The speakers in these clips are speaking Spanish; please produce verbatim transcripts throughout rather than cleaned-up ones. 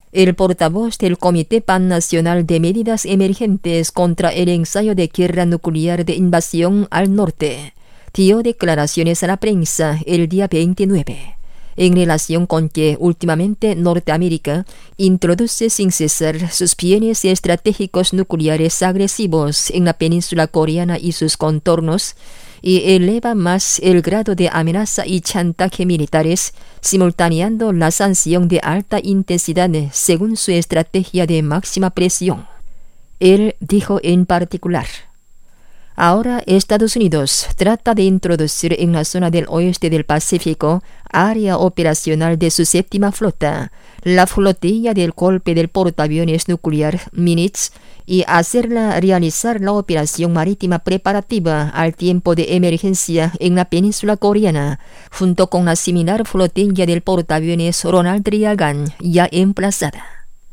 El portavoz del Comité Pannacional de Medidas Emergentes contra el ensayo de guerra nuclear de invasión al norte dio declaraciones a la prensa el día veintinueve, en relación con que últimamente Norteamérica introduce sin cesar sus bienes estratégicos nucleares agresivos en la península coreana y sus contornos, y eleva más el grado de amenaza y chantaje militares, simultaneando la sanción de alta intensidad según su estrategia de máxima presión. Él dijo en particular: ahora Estados Unidos trata de introducir en la zona del oeste del Pacífico, área operacional de su séptima flota, la flotilla del golpe del portaaviones nuclear Nimitz, y hacerla realizar la operación marítima preparativa al tiempo de emergencia en la península coreana, junto con la similar flotilla del portaaviones Ronald Reagan ya emplazada.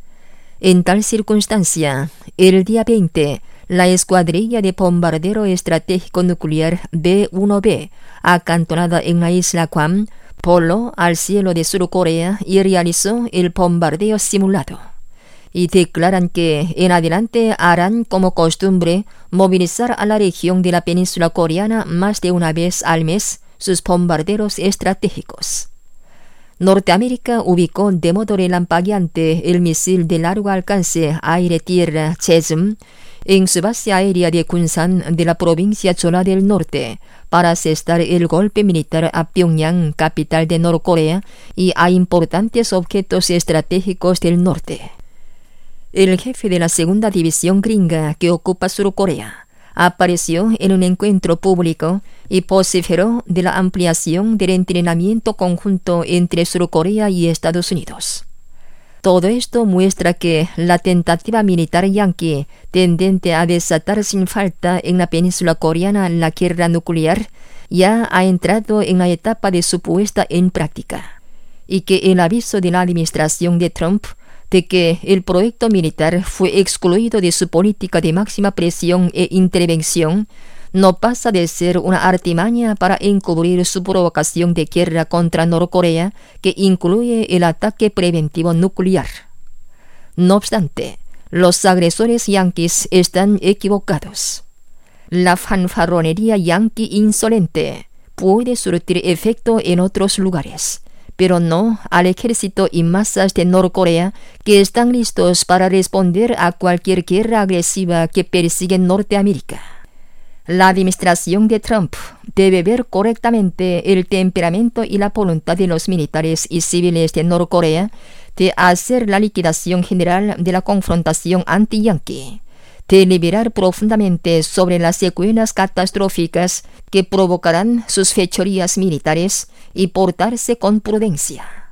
En tal circunstancia, el día veinte, la escuadrilla de bombardero estratégico nuclear B uno B, acantonada en la isla Guam, voló al cielo de Sur Corea y realizó el bombardeo simulado. Y declaran que en adelante harán como costumbre movilizar a la región de la península coreana más de una vez al mes sus bombarderos estratégicos. Norteamérica ubicó de modo relampagueante el misil de largo alcance aire-tierra JASSM en su base aérea de Gunsan de la provincia Cholla del Norte para asestar el golpe militar a Pyongyang, capital de Norcorea, y a importantes objetos estratégicos del norte. El jefe de la segunda división gringa que ocupa Surcorea apareció en un encuentro público y vociferó de la ampliación del entrenamiento conjunto entre Surcorea y Estados Unidos. Todo esto muestra que la tentativa militar yanqui, tendente a desatar sin falta en la península coreana la guerra nuclear, ya ha entrado en la etapa de su puesta en práctica, y que el aviso de la administración de Trump de que el proyecto militar fue excluido de su política de máxima presión e intervención no pasa de ser una artimaña para encubrir su provocación de guerra contra Norcorea, que incluye el ataque preventivo nuclear. No obstante, los agresores yanquis están equivocados. La fanfarronería yanqui insolente puede surtir efecto en otros lugares, pero no al ejército y masas de Norcorea, que están listos para responder a cualquier guerra agresiva que persigue Norteamérica. La administración de Trump debe ver correctamente el temperamento y la voluntad de los militares y civiles de Norcorea de hacer la liquidación general de la confrontación anti-yanqui, de deliberar profundamente sobre las secuelas catastróficas que provocarán sus fechorías militares y portarse con prudencia.